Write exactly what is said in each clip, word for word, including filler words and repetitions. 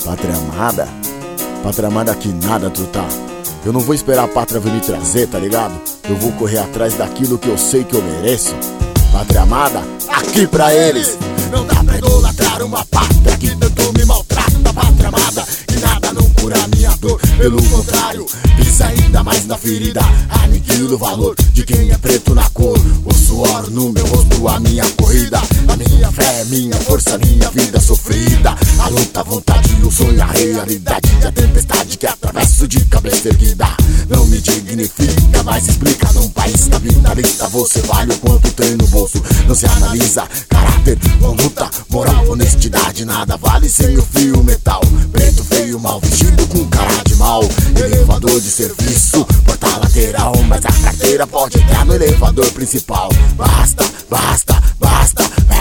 Pátria amada? Pátria amada que nada, truta. Eu não vou esperar a pátria vir me trazer, tá ligado? Eu vou correr atrás daquilo que eu sei que eu mereço. Pátria amada, aqui pra eles. Não dá pra idolatrar uma pátria que tanto me maltrata. Pátria amada, que nada não cura minha dor. Pelo contrário, pisa ainda mais na ferida. Aniquila o valor de quem é preto na cor. O suor no meu rosto, a minha corrida. A minha fé, minha força, minha vida sofrida. A luta, a vontade, o sonho, a realidade. A tempestade que atravesso de cabeça erguida. Não me dignifica, mas explica. Num país capitalista você vale o quanto tem no bolso. Não se analisa caráter ou luta, moral, honestidade. Nada vale sem o fio metal. Preto feio, mal vestido com cara de mal. Elevador de serviço, porta lateral. Mas a carteira pode entrar no elevador principal. Basta, basta, basta,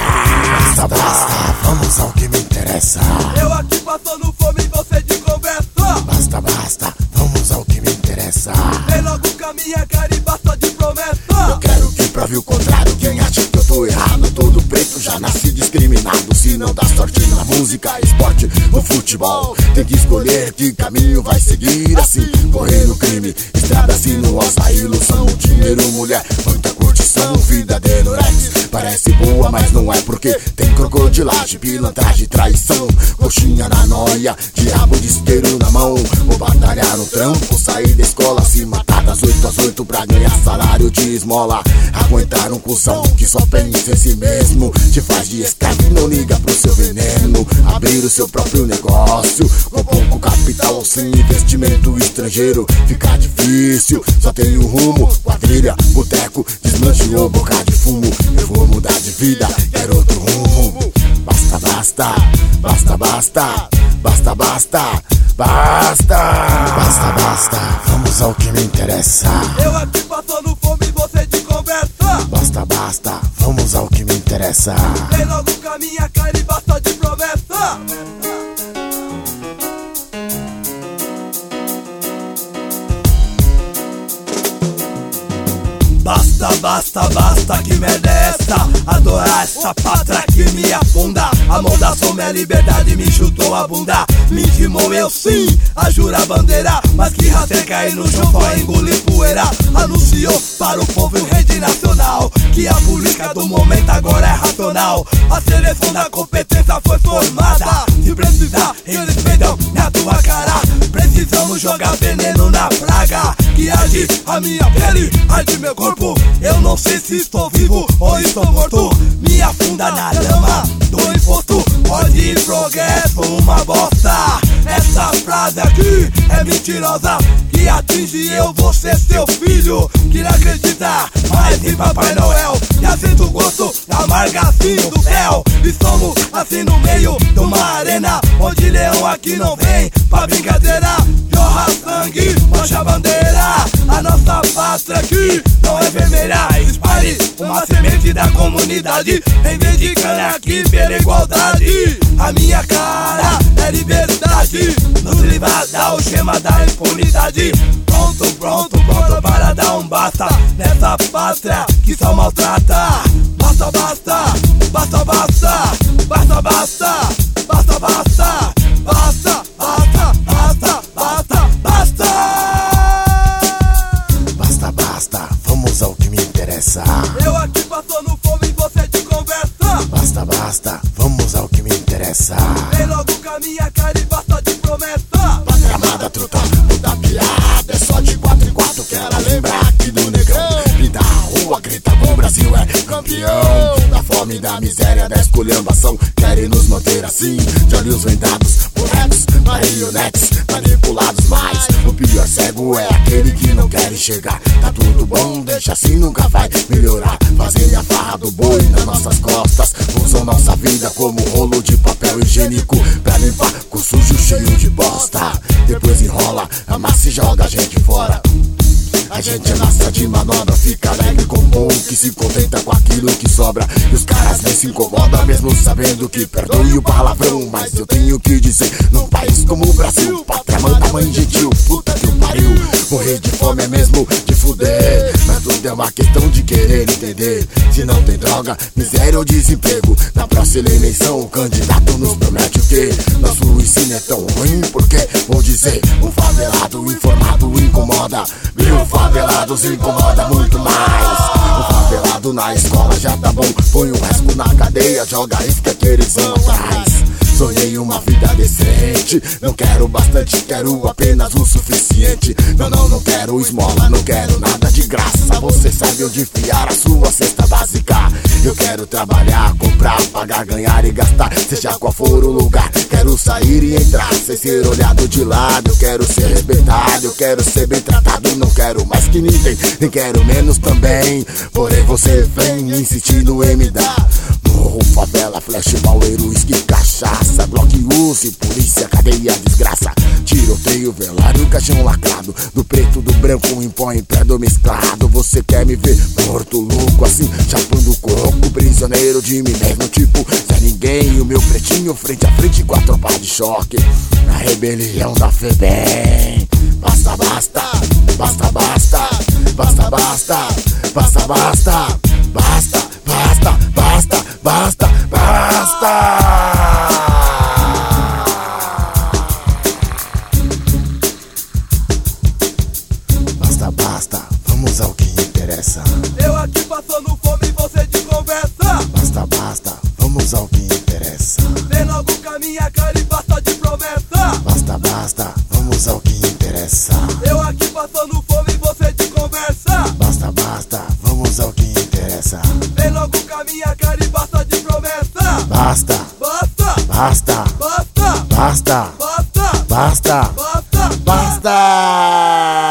basta, basta. Vamos ao que me interessa. Eu aqui passando fome e você de conversa. Basta, basta, vamos ao que me interessa. Vem logo com a minha cara e basta de promessa. Eu quero que prove o contrário. Quem acha que eu tô errado, todo preto já nasce discriminado. Se não dá sorte na música, esporte ou futebol, tem que escolher que caminho vai seguir. Assim, correr no crime, estrada assim no alça, ilusão, dinheiro, mulher, muita curtição, vida de Norex. Parece boa, mas não é, porque tem crocodilagem, pilantragem, traição, coxinha na noia, diabo de isqueiro na mão. Vou batalhar no trampo, sair da escola, se matar das oito às oito pra ganhar salário de esmola. Aguentar um cuzão que só pensa em si mesmo, te faz de escravo e não liga pro seu veneno. Abrir o seu próprio negócio, com pouco capital ou sem investimento estrangeiro, fica difícil, só tem um rumo, quadrilha, boteco, desmanche ou boca de fumo. Eu vou mudar de vida, quero outro rumo. Basta, basta, basta, basta, basta, basta, basta, basta, basta, vamos ao que me interessa. Eu aqui passando fome e você de conversa. Basta, basta, vamos ao que me interessa. Vem logo com a minha cara e basta de promessa. Basta, basta, basta, que merda é essa? Adorar essa pátria que me afunda. A mão da som, minha liberdade me chutou a bunda. Me intimou eu sim, a jurar bandeira. Mas que raça é cair no chão, só engolir poeira. Anunciou para o povo em rede nacional que a política do momento agora é racional. A seleção da competência foi formada. Se precisar, eles peidam na tua cara. Precisamos jogar veneno na praga que arde a minha pele, arde meu corpo. Eu não sei se estou vivo ou estou morto. Me afunda na lama do imposto. Ódio e progresso, uma bosta. Essa frase aqui é mentirosa, que atinge eu, você, seu filho, que não acredita mais em Papai Noel. Já sinto o gosto amarga assim do céu. E somos assim no meio de uma arena onde leão aqui não vem pra brincadeira. Jorra sangue, mancha bandeira. A nossa pátria aqui não é vermelha. Espalhe uma semente da comunidade, reivindicando aqui pela igualdade. A minha cara é liberdade, nos livra da algema da impunidade. Pronto, pronto, pronto para dar um basta nessa pátria que só maltrata. Basta, basta, basta, basta, basta, basta, basta, basta, basta, basta, basta, basta, basta. Basta, basta, vamos ao que me interessa. Eu aqui passando fome e você de conversa. Basta, basta, vamos ao que me interessa. Vem logo com a minha cara e basta de promessa. Pátria amada, truta, muda piada, é só de quatro em quatro que ela lembra aqui do negrão. Pinta a rua, grita com o Brasil é campeão. Da fome, da miséria, da esculhambação, querem nos manter assim, de olhos vendados, bonecos, marionetes, manipulados. Mas o pior cego é aquele que não quer enxergar. Tá tudo bom, deixa assim, nunca vai melhorar. Fazem a farra do boi nas nossas costas, usam nossa vida como rolo de papel higiênico pra limpar com sujo cheio de bosta. Depois enrola, amassa e joga a gente fora. A gente é massa de manobra, fica alegre com o bom, que se contenta com aquilo que sobra. E os caras nem se incomodam, mesmo sabendo que perdoe o palavrão. Mas eu tenho que dizer, num país como o Brasil, pátria manda mãe gentil, puta que o pariu. Morrer de fome é mesmo de fuder, mas tudo vida é uma questão de querer entender. Se não tem droga, miséria ou desemprego, na próxima eleição o candidato nos promete o quê? Nosso ensino é tão ruim porque, vou dizer, o favelado informado incomoda, e o favelado se incomoda muito mais. O favelado na escola já tá bom, põe o resto na cadeia, joga isso que aqueles vão atrás. Sonhei uma vida decente, não quero bastante, quero apenas o suficiente. Não, não, não quero esmola, não quero nada de graça. Você sabe onde enfiar a sua cesta básica. Eu quero trabalhar, comprar, pagar, ganhar e gastar, seja qual for o lugar. Quero sair e entrar, sem ser olhado de lado. Eu quero ser respeitado, eu quero ser bem tratado. Não quero mais que ninguém, nem quero menos também. Porém você vem insistindo em me dar morro, favela, flash, bauleiro, uísque, cachaça, Glock, use, polícia, cadeia, desgraça, tiroteio, velário, caixão lacrado, do preto, do branco, impõe pé do mesclado. Você quer me ver morto, louco, assim, chapando o coco, prisioneiro de mim mesmo, tipo Zé Ninguém. O meu pretinho frente a frente com a tropa de choque, na rebelião da FEBEM. Basta, basta, basta, basta, basta, basta, basta, basta, basta, basta, basta, basta, basta. Basta, basta, vamos ao que interessa. Eu aqui passando fome e você de conversa. Basta, basta, vamos ao que interessa. Vem logo com a minha cara e basta de promessa. Basta, basta, vamos ao que interessa. Eu aqui passando fome e você de conversa. Basta, basta, vamos ao que interessa. Vem logo com a minha cara e basta de promessa. Basta, Basta, basta, basta, basta, basta, basta, basta, basta.